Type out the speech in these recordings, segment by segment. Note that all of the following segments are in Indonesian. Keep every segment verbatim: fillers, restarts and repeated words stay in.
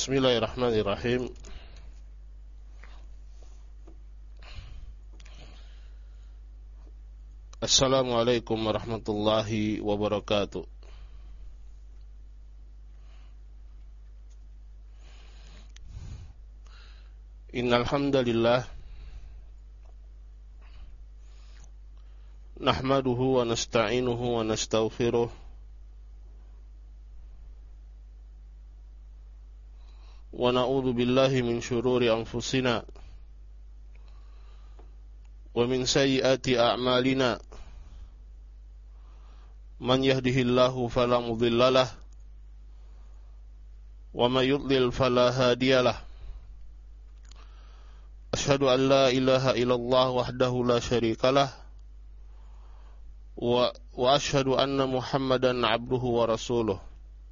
Bismillahirrahmanirrahim. Assalamualaikum warahmatullahi wabarakatuh. Innal hamdalillah nahmaduhu wa nasta'inuhu wa nastaghfiruh wa na'udzu billahi min syururi anfusina wa min sayyiati a'malina. Man yahdihillahu fala mudhillalah wa may yudlil fala hadiyalah. Asyhadu an la ilaha illallah wahdahu la syarikalah wa wa asyhadu anna Muhammadan abduhu wa rasuluh.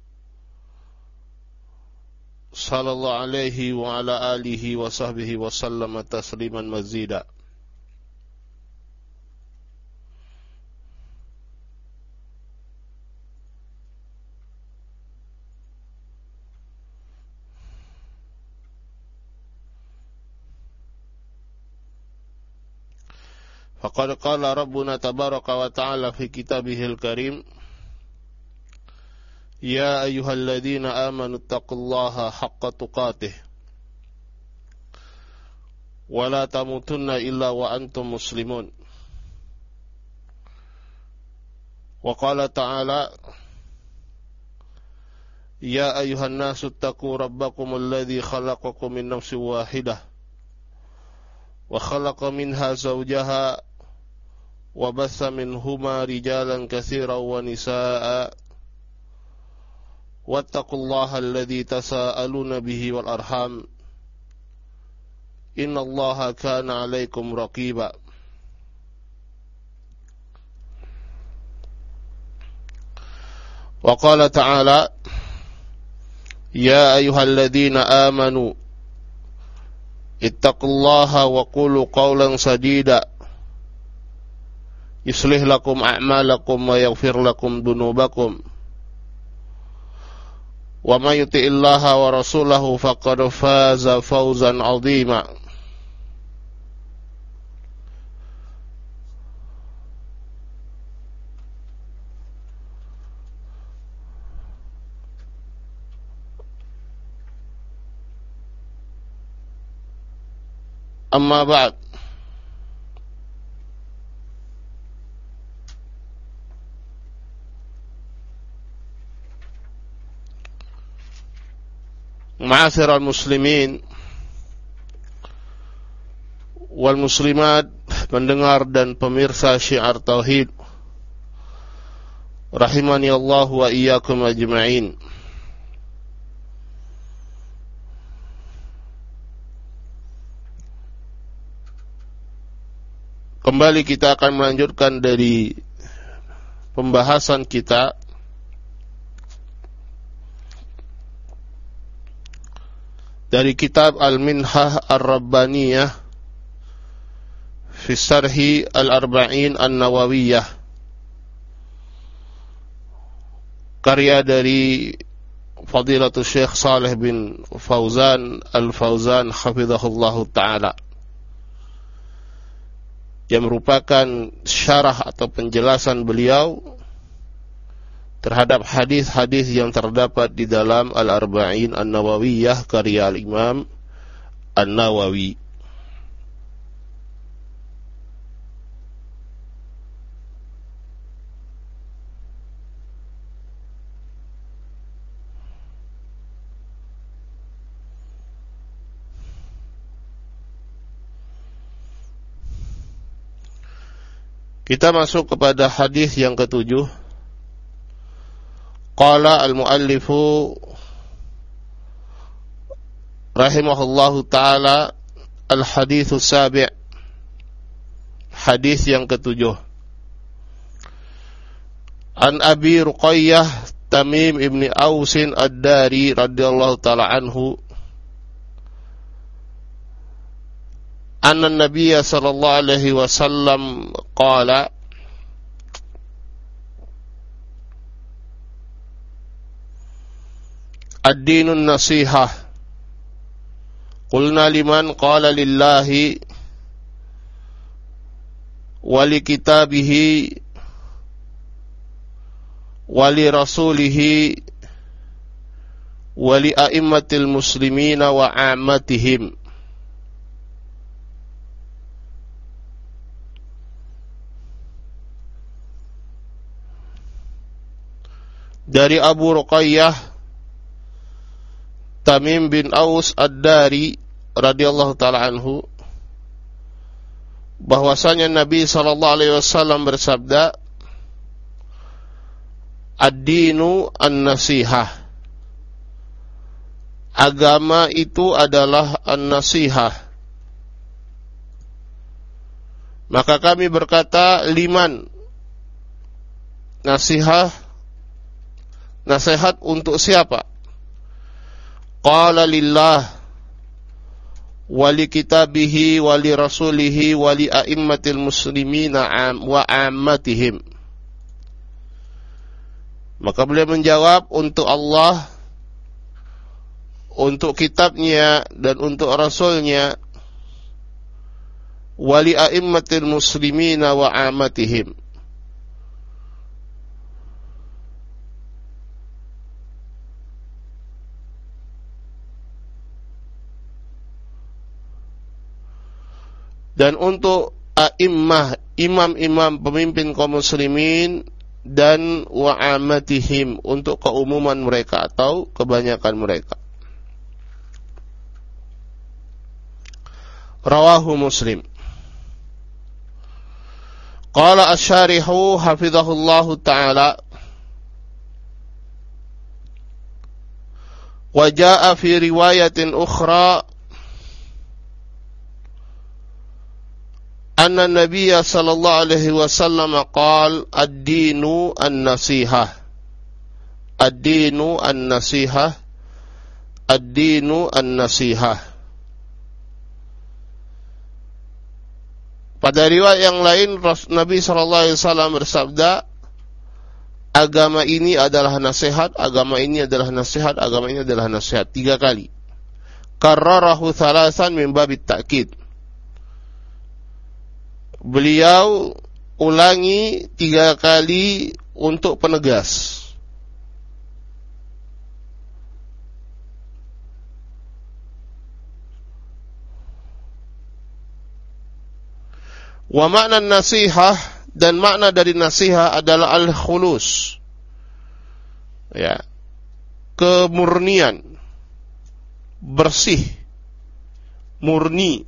Sallallahu alaihi wa ala alihi wa sahbihi wa sallama tasliman mazida. Faqad qala Rabbuna tabaraka wa ta'ala fi kitabihil karim, Ya ayyuhalladzina amanu taqullaha haqqa tuqatih wa la tamutunna illa wa antum muslimun. Wa qala ta'ala, Ya ayyuhan nasu taqu rabbakumul ladzi khalaqakum min nafsin wahidah wa khalaqa minha zawjaha wa batha minhuma rijalan katsiran wa nisaa'a wattaqullaha alladzi tasaaluna bihi wal arham innallaha kana 'alaikum raqiba. Wa qala ta'ala, Ya ayyuhalladzina amanu ittaqullaha wa qulu qawlan sadida yuslih lakum a'malakum wa yaghfir lakum dunubakum wa may yuti'illaha wa rasulahu faqad faza fawzan 'azima. Amma ba'd. Ma'asyiral muslimin wal muslimat, pendengar dan pemirsa Syiar Tauhid, rahimani Allah wa iyyakum ajma'in. Kembali kita akan melanjutkan dari pembahasan kita dari kitab Al-Minhah Ar-Rabbaniyah fi Syarhi Al-Arba'in An-Nawawiyah, karya dari Fadilatul Syekh Saleh bin Fauzan Al-Fauzan hafizahullahu ta'ala, yang merupakan syarah atau penjelasan beliau terhadap hadis-hadis yang terdapat di dalam Al-Arba'in An-Nawawiyah karya Al-Imam An-Nawawi. Kita masuk kepada hadis yang ketujuh. Qala al-muallifu rahimahullahu ta'ala, al-haditsus sabi', hadis yang ketujuh. An Abi Ruqayyah Tamim ibni Ausin Ad-Dari radhiyallahu ta'ala anhu, anna Nabiyya sallallahu alaihi wasallam qala, ad-dinun nasihah Qulna liman qala lillahi wa li kitabihi wa li rasulihi wa li a'immatil muslimina wa 'ammatihim. Dari Abu Ruqayyah Tamim bin Aus Ad-Dari radhiyallahu taala anhu, bahwasanya Nabi sallallahu alaihi wasallam bersabda, ad-dinu an-nasihah. Agama itu adalah an-nasihah. Maka kami berkata, liman, nasihah, nasihat untuk siapa? Qala lillah wa li kitabihi wa li rasulihi wa li a'immatil muslimina wa 'ammatihim. Maka beliau menjawab, untuk Allah, untuk kitabnya dan untuk rasulnya, wa li a'immatil muslimina wa 'ammatihim. Dan untuk a'immah, imam-imam pemimpin kaum muslimin, dan wa'amatihim, untuk keumuman mereka atau kebanyakan mereka. Rawahu Muslim. Qala asy-syarihu hafizahullahu ta'ala, wa jaa'a fi riwayatin ukhra anna Nabiya sallallahu alaihi wasallam qaal ad-dinu an-nasihah. Ad-dinu an-nasihah. Ad-dinu an-nasihah. Pada riwayat yang lain Nabi sallallahu alaihi wasallam bersabda, agama ini adalah nasihat, agama ini adalah nasihat, agama ini adalah nasihat, tiga kali. Karrarahu thalasan min babit ta'kid. Beliau ulangi tiga kali untuk penegas. Wa makna nasihah, dan makna dari nasihah adalah al-khulus, ya, kemurnian, bersih, murni.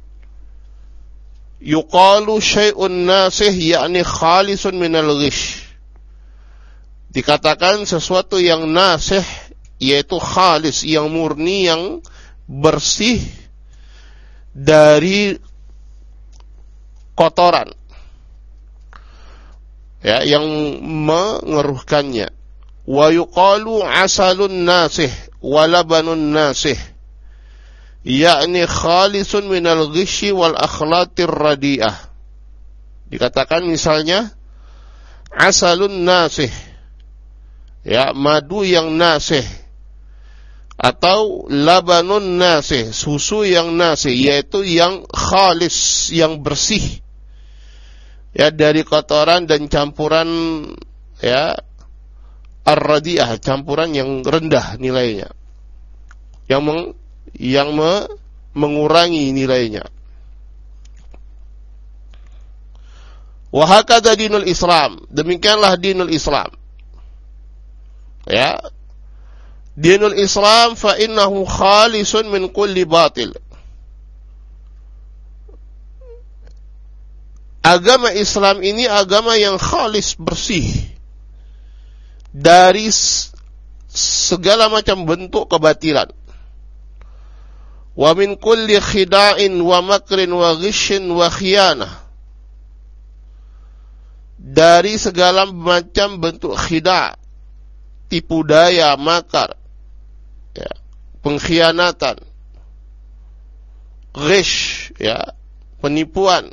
Yuqalu syai'un nasih, yakni khalisun minal ghish. Dikatakan sesuatu yang nasih, yaitu khalis, yang murni, yang bersih dari kotoran, ya, yang mengeruhkannya. Wa yuqalu asalun nasih wa labanun nasih, yakni khalisun minal ghishi wal akhlatir radi'ah. Dikatakan misalnya asalun nasih, ya, madu yang nasih, atau labanun nasih, susu yang nasih, yaitu yang khalis, yang bersih, ya, dari kotoran dan campuran, ya, ar-radi'ah, campuran yang rendah nilainya, yang meng yang me, mengurangi nilainya. Wa hakadha dinul Islam, demikianlah dinul Islam. Ya, dinul Islam fa innahu khalisun min kulli batil. Agama Islam ini agama yang khalis, bersih dari segala macam bentuk kebatilan. Wa min kulli khida'in wa makrin wa ghishin wa khiyanah, dari segala macam bentuk khida', tipu daya, makar, ya, pengkhianatan, ghish, ya, penipuan,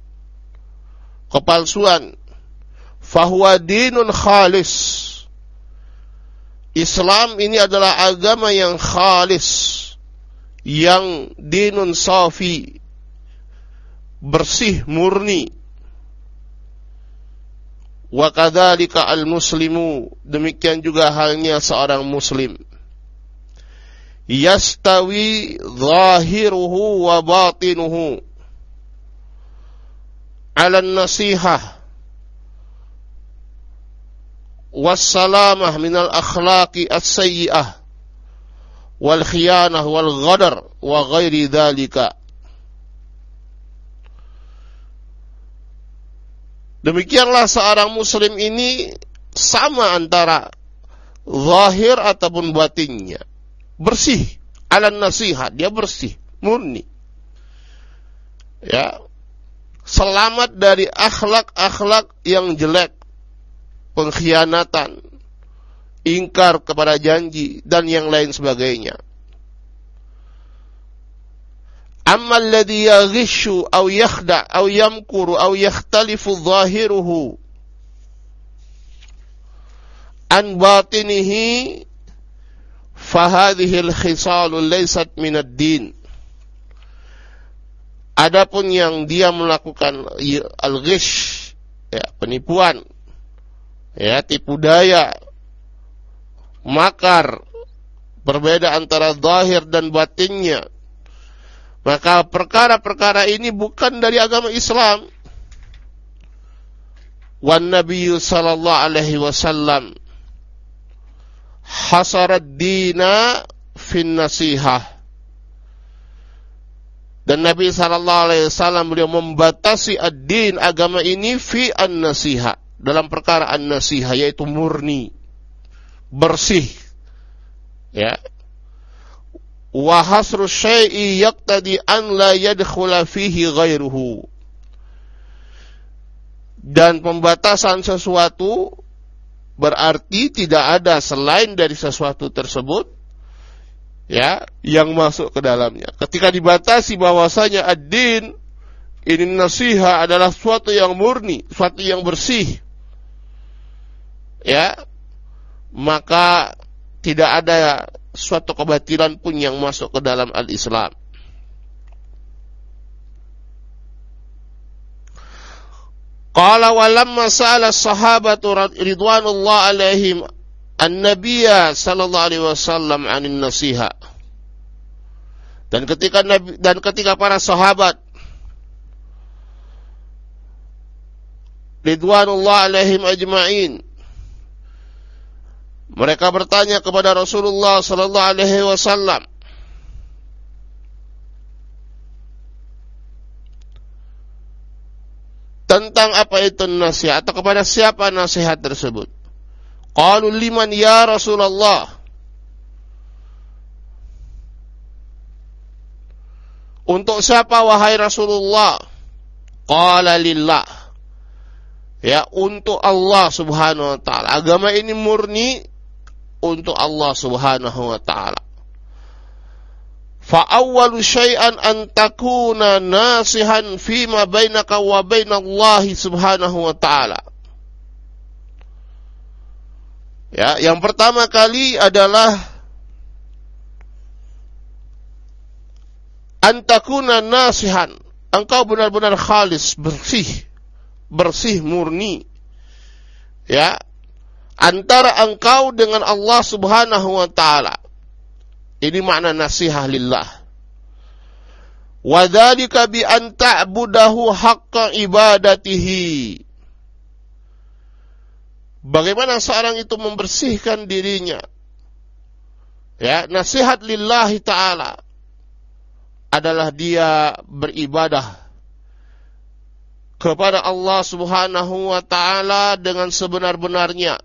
kepalsuan. Fahuwa dinun khalis. Islam ini adalah agama yang khalis, yang dinun safi, bersih murni. Wa kadzalika al-muslimu, demikian juga halnya seorang muslim. Yastawi zahiruhu wa batinuhu ala an-nasihah was-salamah minal akhlaqi as-sayyi'ah wal khiyanah wal ghadar wa ghairi dzalika. Demikianlah seorang muslim ini sama antara zahir ataupun batinnya. Bersih, ala nasihat, dia bersih, murni. Ya. Selamat dari akhlak-akhlak yang jelek, pengkhianatan, ingkar kepada janji dan yang lain sebagainya. Amma alladhi yaghishu aw yakhda' aw yamkuru aw yakhtalifu zahiruhu an batinihi fahadhihi al-khisalu laysat min ad-din. Adapun yang dia melakukan al-ghish, ya, penipuan, ya, tipu daya, makar, berbeda antara zahir dan batinnya, maka perkara-perkara ini bukan dari agama Islam. Wan Nabiyyu sallallahu alaihi wasallam hasarad dina fin nasihah. Dan Nabi sallallahu alaihi wasallam beliau membatasi ad-din, agama ini, fi an-nasihah, dalam perkara an-nasihah, yaitu murni, bersih. Ya. Wa hasru syai'i yaqtadi an la yadkhula fihi ghairuhu. Dan pembatasan sesuatu berarti tidak ada selain dari sesuatu tersebut, ya, yang masuk ke dalamnya. Ketika dibatasi bahwasanya ad-din ini nasiha adalah sesuatu yang murni, sesuatu yang bersih, ya, maka tidak ada suatu kebatilan pun yang masuk ke dalam al-Islam. Qala wa lamma sa'ala as-sahabatu ridwanullah alaihim an-nabiyya sallallahu alaihi wasallam 'anil nasiha. Dan ketika Nabi, dan ketika para sahabat ridwanullah alaihim ajma'in, mereka bertanya kepada Rasulullah sallallahu alaihi wasallam tentang apa itu nasihat, atau kepada siapa nasihat tersebut. Qalu liman ya Rasulullah? Untuk siapa wahai Rasulullah? Qala lillah. Ya, untuk Allah Subhanahu wa taala. Agama ini murni untuk Allah Subhanahu wa ta'ala. Fa awwalu syai'an an takuna nasihan fima bainaka wa bainallahi Subhanahu wa ta'ala. Ya, yang pertama kali adalah an takuna nasihan, engkau benar-benar khalis, bersih, bersih murni, ya, antara engkau dengan Allah Subhanahu wa ta'ala. Ini makna nasihah lillah. Wa dzalika bi an ta'budahu haqqa ibadatihi. Bagaimana seorang itu membersihkan dirinya? Ya, nasihat lillahi ta'ala adalah dia beribadah kepada Allah Subhanahu wa ta'ala dengan sebenar-benarnya.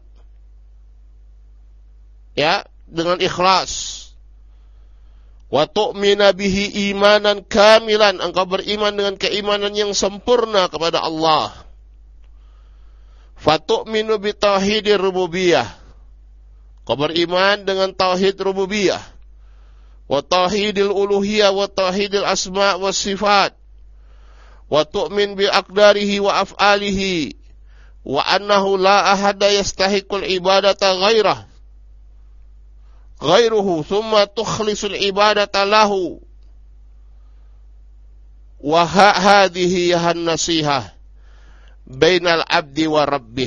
Ya, dengan ikhlas. Wa tu'mina bihi imanan kamilan, engkau beriman dengan keimanan yang sempurna kepada Allah. Fa tu'minu bi tauhidir rububiyah, kau beriman dengan tauhid rububiyah, wa tauhidil uluhiyah, wa tauhidil asma' wa sifat, wa tu'min bi aqdarihi wa af'alihi, wa annahu la ahada yastahiqul ibadata ghairah ghairuhu thumma tukhlisul ibadata lahu wa hadhihi han nasihah bainal abdi wa rabbih.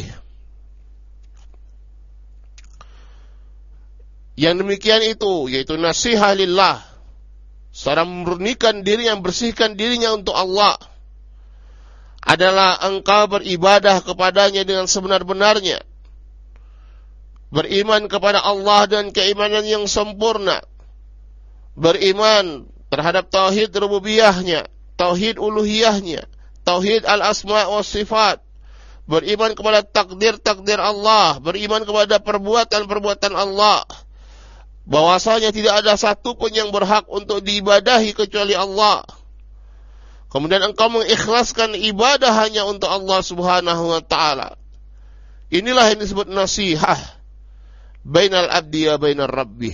Yang demikian itu, yaitu nasihat lillah, seorang memurnikan dirinya, membersihkan dirinya untuk Allah, adalah engkau beribadah kepadanya dengan sebenar-benarnya, beriman kepada Allah dan keimanan yang sempurna, beriman terhadap tauhid rububiyahnya, tauhid uluhiyahnya, tauhid al-asma' wa sifat, beriman kepada takdir-takdir Allah, beriman kepada perbuatan-perbuatan Allah, bahwasanya tidak ada satu pun yang berhak untuk diibadahi kecuali Allah. Kemudian engkau mengikhlaskan ibadah hanya untuk Allah Subhanahu wa taala. Inilah yang disebut nasihah bainal abdi wa bainar rabbih.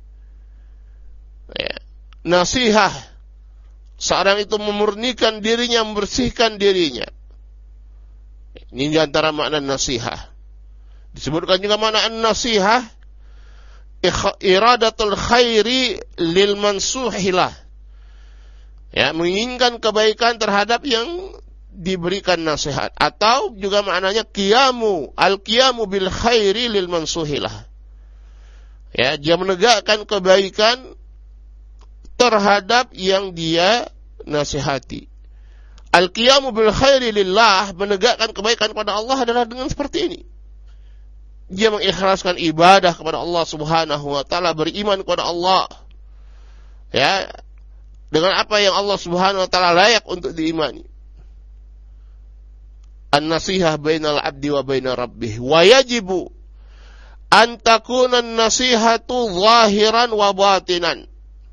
Ya. Nasihah, seorang itu memurnikan dirinya, membersihkan dirinya. Ini di antara makna nasihah. Disebutkan juga makna nasihah, iradatul khairi lil mansuhilah. Ya, menginginkan kebaikan terhadap yang diberikan nasihat, atau juga maknanya qiyamu, al-qiyamu bil khairi lil mansuhilah. Ya, dia menegakkan kebaikan terhadap yang dia nasihati. Al-qiyamu bil khairi lillah, menegakkan kebaikan kepada Allah adalah dengan seperti ini. Dia mengikhlaskan ibadah kepada Allah Subhanahu wa taala, beriman kepada Allah. Ya, dengan apa yang Allah Subhanahu wa taala layak untuk diimani. An-nasihah bainal abdi wa bainar rabbih, wa yajibu an takuna an-nasihatu zahiran wa batinan.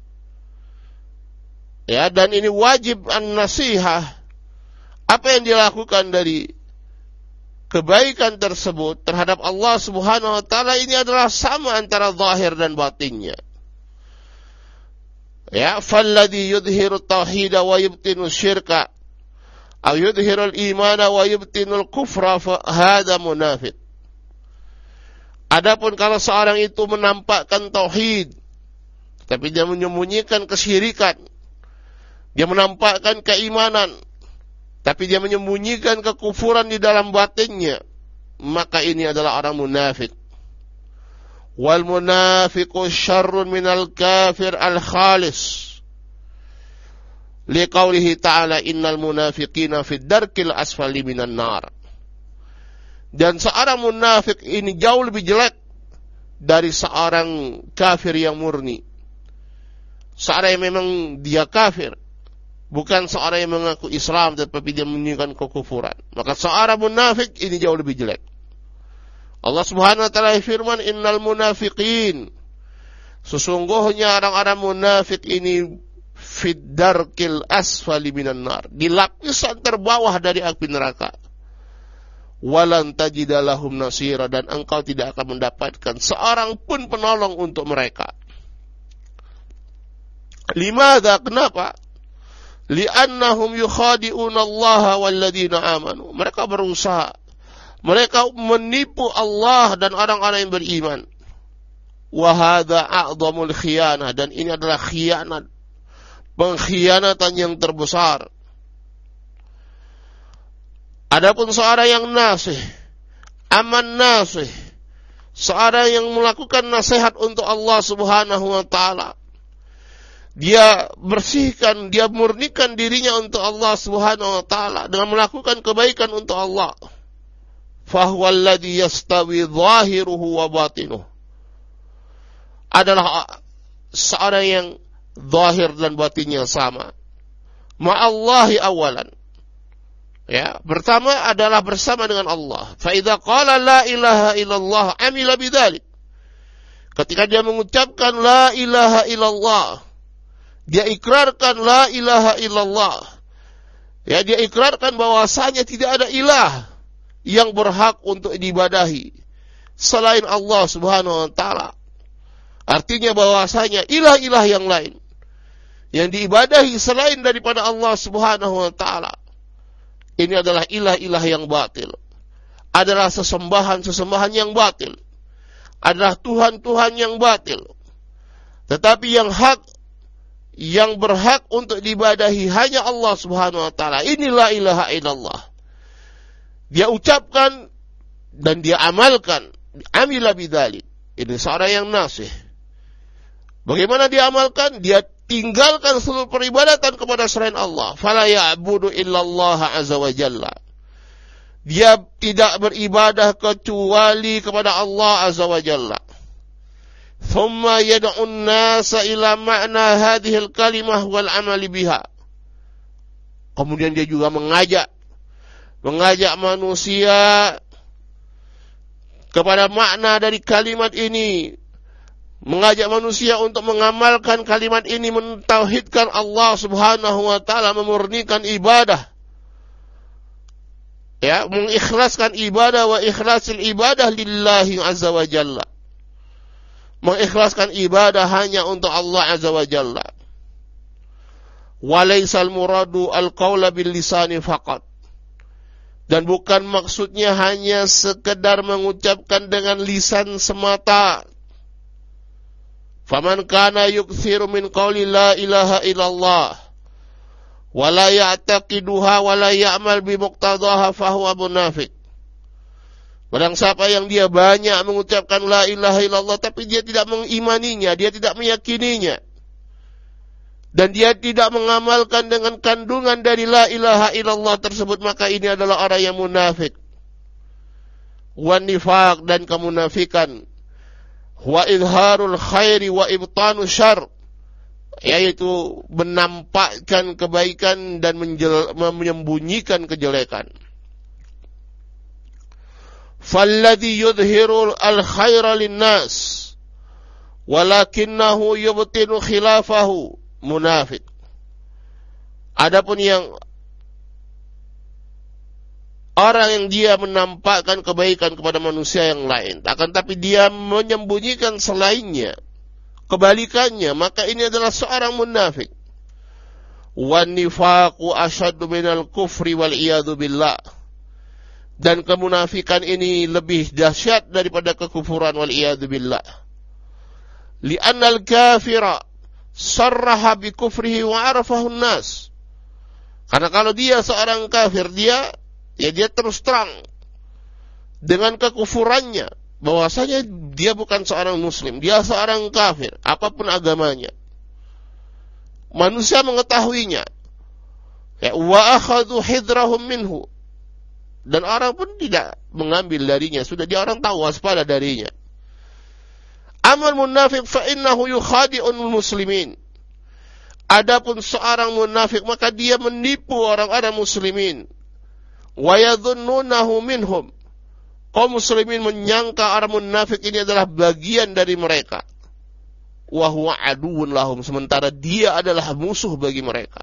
Ya, dan ini wajib an-nasihah, apa yang dilakukan dari kebaikan tersebut terhadap Allah Subhanahu wa taala ini adalah sama antara zahir dan batinnya. Ya, falladhi yudhiru tauhida wa yubtinu syirka, aw yudhiru al-imana wa yubtinu al-kufra, fa hadha munafiq. Adapun kalau seorang itu menampakkan tauhid tapi dia menyembunyikan kesyirikan, dia menampakkan keimanan tapi dia menyembunyikan kekufuran di dalam batinnya, maka ini adalah orang munafik. Wal munafiqu syarrun minal kafir al khalis. Liqaulihi ta'ala innal munafiqina fid darkil asfali minan nar. Dan seorang munafik ini jauh lebih jelek dari seorang kafir yang murni. Seorang yang memang dia kafir, bukan seorang yang mengaku Islam tetapi dia menyembunyikan kekufuran, maka seorang munafik ini jauh lebih jelek. Allah Subhanahu wa taala firman, innal munafiqin, sesungguhnya orang-orang munafik ini fid darkil asfali minan nar, di lapisan terbawah dari api neraka. Walan tajida lahum nasira, dan engkau tidak akan mendapatkan seorang pun penolong untuk mereka. Limadha, kenapa? Li'annahum yukhadi'una Allah walladzina amanu. Mereka berusaha, mereka menipu Allah dan orang-orang yang beriman. Wa hadza a'dhamul khiyanah, dan ini adalah khianat, pengkhianatan yang terbesar. Adapun seorang yang nasih, aman nasih, seorang yang melakukan nasihat untuk Allah Subhanahu wa taala, dia bersihkan, dia murnikan dirinya untuk Allah Subhanahu wa taala dengan melakukan kebaikan untuk Allah. Fahuwa alladhi yastawi zahiruhu wa batinuhu. Adalah seorang yang zahir dan batinnya sama. Ma'allahi awalan. Ya, pertama adalah bersama dengan Allah. Fa idza qala la ilaha illallah amila bidzalik. Ketika dia mengucapkan la ilaha illallah, dia ikrarkan la ilaha illallah. Ya, dia ikrarkan bahwasanya tidak ada ilah yang berhak untuk diibadahi selain Allah Subhanahu wa taala. Artinya bahwasanya ilah-ilah yang lain yang diibadahi selain daripada Allah Subhanahu wa taala, ini adalah ilah-ilah yang batil, adalah sesembahan-sesembahan yang batil, adalah Tuhan-Tuhan yang batil. Tetapi yang hak, yang berhak untuk diibadahi hanya Allah Subhanahu wa taala. Inilah ilaha illallah. Dia ucapkan dan dia amalkan. Amila bidzalik. Ini seorang yang nasih. Bagaimana dia amalkan? Dia tinggalkan seluruh peribadatan kepada selain Allah. Fala ya'budu illallah azza wa jalla. Dia tidak beribadah kecuali kepada Allah azza wa jalla. Thumma yad'un nasa ila ma'na hadhil kalimah wal amali biha. Kemudian dia juga mengajak mengajak manusia kepada makna dari kalimat ini, mengajak manusia untuk mengamalkan kalimat ini, mentauhidkan Allah Subhanahu wa taala, memurnikan ibadah. Ya, mengikhlaskan ibadah wa ikhlasil ibadah lillahi azza wa jalla. Mengikhlaskan ibadah hanya untuk Allah azza wa jalla. Wa laysal muradu al-qaula bil lisani faqat. Dan bukan maksudnya hanya sekedar mengucapkan dengan lisan semata. Faman kana yukthiru min qawli la ilaha illallah wa la ya'taqiduha wa la ya'mal bi muqtadaha fahuwa munafiq. Barang siapa yang dia banyak mengucapkan la ilaha illallah tapi dia tidak mengimaninya, dia tidak meyakininya, dan dia tidak mengamalkan dengan kandungan dari la ilaha illallah tersebut, maka ini adalah orang yang munafik. Wa nifaq, dan kemunafikan. Wa izharul khairi wa ibtanu syarr, yaitu menampakkan kebaikan dan menjel, menyembunyikan kejelekan. Falladhi yudhiru al-khaira linnas walakinnahu yubtinu khilafahu munafik. Adapun yang orang yang dia menampakkan kebaikan kepada manusia yang lain, akan tapi dia menyembunyikan selainnya, kebalikannya, maka ini adalah seorang munafik. Wan nifaqu asyaddu minal kufri wal iyadu billah. Dan kemunafikan ini lebih dahsyat daripada kekufuran wal iyadu billah. Li'annal kafira sarraha bi kufrihi wa arafahu an-nas. Karena kalau dia seorang kafir, dia ya dia terus terang dengan kekufurannya, bahwasanya dia bukan seorang muslim, dia seorang kafir, apapun agamanya. Manusia mengetahuinya. Ya, wa akhadhu hidrahum minhu. Dan orang pun tidak mengambil darinya, sudah dia orang tahu, waspada darinya. Amal munafik fa innahu yukhadi'un muslimin. Adapun seorang munafik, maka dia menipu orang-orang muslimin. Wa yadhunnunahu minhum. Kaum muslimin menyangka orang munafik ini adalah bagian dari mereka. Wa huwa aduwwun lahum, sementara dia adalah musuh bagi mereka.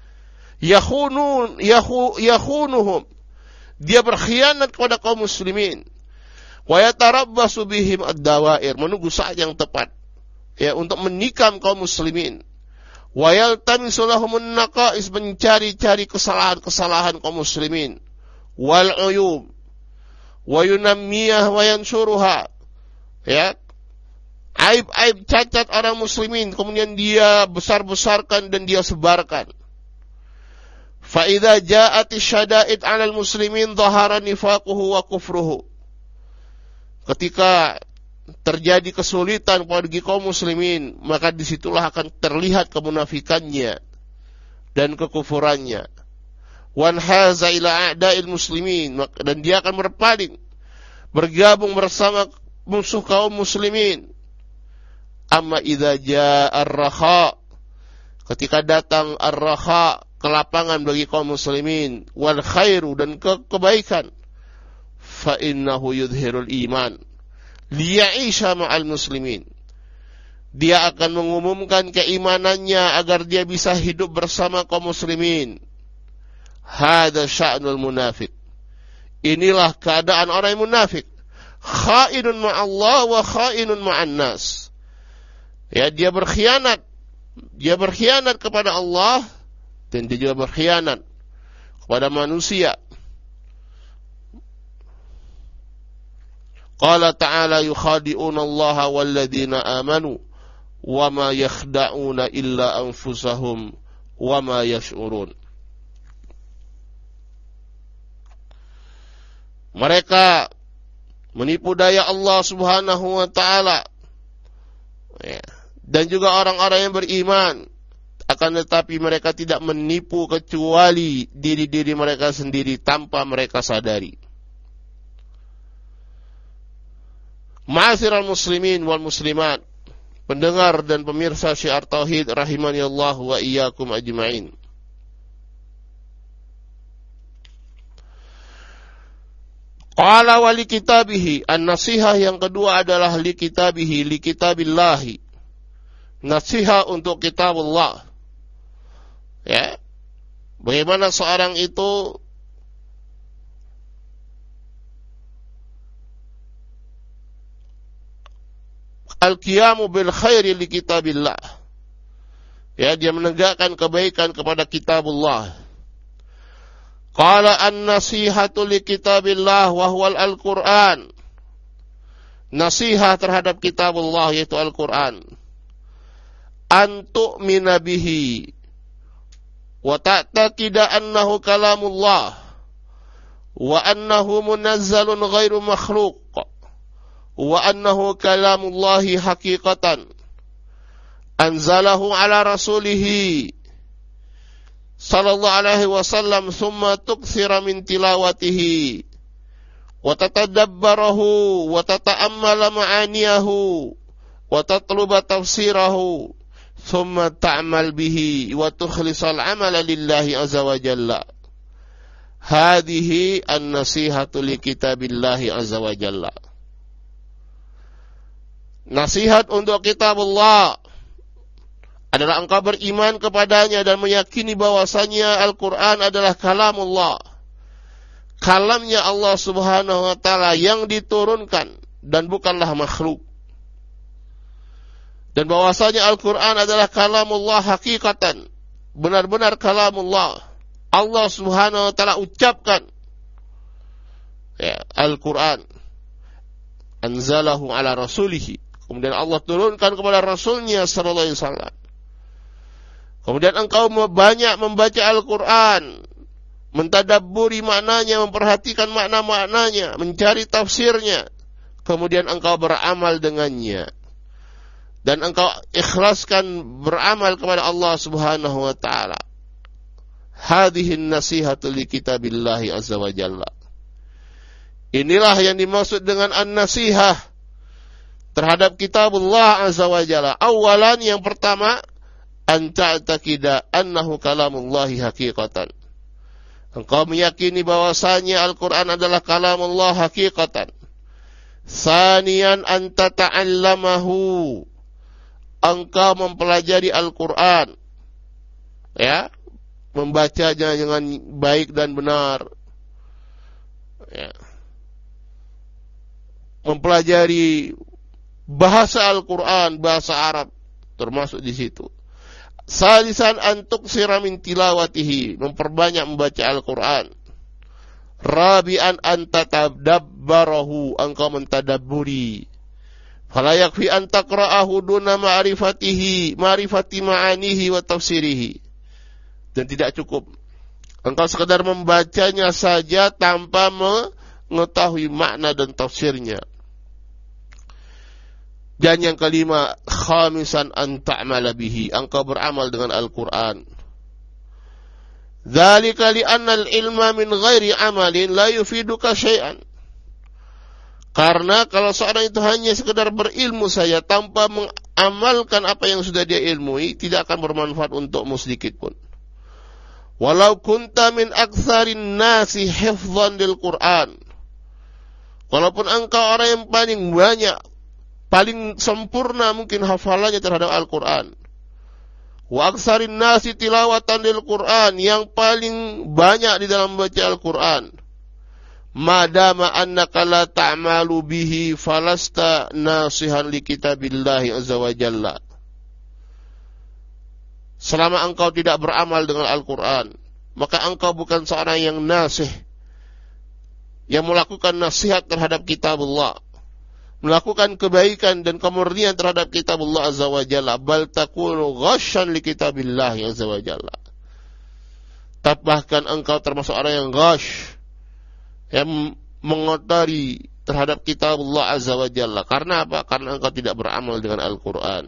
Yakhunun yakhu, yakhunuhum. Dia berkhianat kepada kaum muslimin. Wa yatarabbasu bihim ad-dawair, menunggu saat yang tepat ya untuk menikam kaum muslimin. Wa yaltamisu lahumun naqais, mencari-cari kesalahan-kesalahan kaum muslimin. Wal uyub wa yunammiyah wa yansuruha, ya, aib-aib cacat orang muslimin kemudian dia besar-besarkan dan dia sebarkan. Fa idza ja'at asyada'id 'alal muslimin dhahara nifaquhu wa kufruhu. Ketika terjadi kesulitan bagi kaum muslimin, maka disitulah akan terlihat kemunafikannya dan kekufurannya. Wan haza ila a'da'il muslimin, dan dia akan berpaling, bergabung bersama musuh kaum muslimin. Amma idza ja'a ar-rakha, ketika datang ar-rakha, kelapangan bagi kaum muslimin, wal khairu, dan ke kebaikan, fa innahu yudhirul iman liya'isha ma'al muslimin. Dia akan mengumumkan keimanannya agar dia bisa hidup bersama kaum muslimin. Hada sya'nul munafik. Inilah keadaan orang yang munafik. Kha'inun ma'allah wa kha'inun ma'an nas. Ya, dia berkhianat. Dia berkhianat kepada Allah, dan dia juga berkhianat kepada manusia. Qala ta'ala yukhadi'una Allah walladzina amanu wa ma yakhda'una illa anfusahum wa ma yash'urun. Mereka menipu daya Allah Subhanahu wa taala. Ya. Dan juga orang-orang yang beriman, akan tetapi mereka tidak menipu kecuali diri-diri mereka sendiri tanpa mereka sadari. Ma'asyiral muslimin wal muslimat, pendengar dan pemirsa syiar tauhid rahimani Allah wa iyyakum ajma'in. Qala wa li kitabihi, an-nasihah yang kedua adalah li kitabihi, li kitabillahi. Nasihat untuk kitabullah. Ya. Bagaimana seorang itu al-qiyamu bil khairi li kitabillah. Ya, dia menegakkan kebaikan kepada kitabullah. Qala an-nasihatu li kitabillah wa huwal al-Qur'an. Nasihat terhadap kitabullah yaitu Al-Qur'an. An tu'mina bihi wa ta'taqida annahu kalamullah wa annahu munazzalun ghairu makhluq wa annahu kalamullahi haqiqatan anzalahu ala rasulihi sallallahu alaihi wasallam thumma tukthira min tilawatihi wa tatadabbarahu wa tata'ammala ma'aniyahu wa tatluba tafsirahu thumma ta'mal bihi wa tukhlisal amala lillahi azza wa jalla. Hadhihi an-nasihatu li kitabillahi azza wa jalla. Nasihat untuk kitabullah adalah engkau beriman kepadanya dan meyakini bahwasanya Al-Quran adalah kalamullah, kalamnya Allah Subhanahu wa ta'ala yang diturunkan dan bukanlah makhluk. Dan bahwasanya Al-Quran adalah kalamullah hakikatan, benar-benar kalamullah. Allah Subhanahu wa ta'ala ucapkan ya, Al-Quran. Anzalahu ala rasulihi. Kemudian Allah turunkan kepada Rasulnya sallallahu alaihi wasallam. Kemudian engkau banyak membaca Al-Quran, mentadabburi maknanya, memperhatikan makna-maknanya, mencari tafsirnya. Kemudian engkau beramal dengannya. Dan engkau ikhlaskan beramal kepada Allah Subhanahu wa ta'ala. Hadhihin nasihatu li kitabillahi azza wa jalla. Inilah yang dimaksud dengan an-nasihah terhadap kitabullah azza wa jalla. Awalan, yang pertama, an ta'taqida annahu kalamullahi haqiqatan. Engkau meyakini bahwasanya Al-Quran adalah kalamullah haqiqatan. Saniyan an tata'allamahu. Engkau mempelajari Al-Quran, ya, membacanya dengan baik dan benar, ya. Mempelajari bahasa Al-Quran, bahasa Arab, termasuk di situ. Salisan an tuksira min tilawatihi, memperbanyak membaca Al-Quran. Rabi'an an tatadabbarahu, engkau mentadabburi. Fala yakfi an taqra'ahu duna ma'rifatihi, ma'rifati ma'anihi wa tafsirihi. Dan tidak cukup engkau sekadar membacanya saja tanpa mengetahui makna dan tafsirnya. Dan yang kelima, khamisan an ta'mala bihi, engkau beramal dengan Al-Quran. Dzalika li anna al-ilma min ghairi amalin la yufiduka syai'an. Karena kalau seorang itu hanya sekedar berilmu saja tanpa mengamalkan apa yang sudah dia ilmui, tidak akan bermanfaat untukmu sedikit pun. Walau kunta min aktsarin nasi hifdzan lil Qur'an. Walaupun engkau orang yang paling banyak, paling sempurna mungkin hafalannya terhadap Al-Quran. Wa aktsarin nasi tilawatan lil Qur'an, yang paling banyak di dalam membaca Al-Quran. Madama annaka la ta'malu bihi falasta nasihan li kitabillahi azza wa jalla. Selama engkau tidak beramal dengan Al-Quran, maka engkau bukan seorang yang nasih, yang melakukan nasihat terhadap kitabullah, melakukan kebaikan dan kemurnian terhadap kitab Allah Azza wa Jalla, bal takunu ghasyan li kitabillah Azza wa Jalla. Tapi bahkan engkau termasuk orang yang ghash, yang mengotori terhadap kitab Allah Azza wa Jalla. Karena apa? Karena engkau tidak beramal dengan Al-Quran.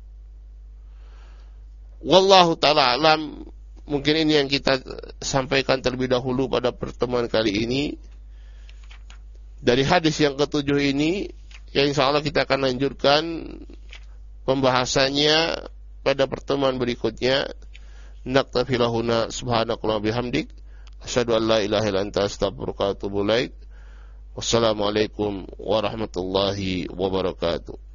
Wallahu ta'ala alam. Mungkin ini yang kita sampaikan terlebih dahulu pada pertemuan kali ini. Dari hadis yang ketujuh ini, yang insya Allah kita akan lanjutkan pembahasannya pada pertemuan berikutnya. Naktafi lahuna subhanakallah bihamdik. Asyhadu an la ilaha illa anta astaghfiruka wa atubu ilaik. Wassalamualaikum warahmatullahi wabarakatuh.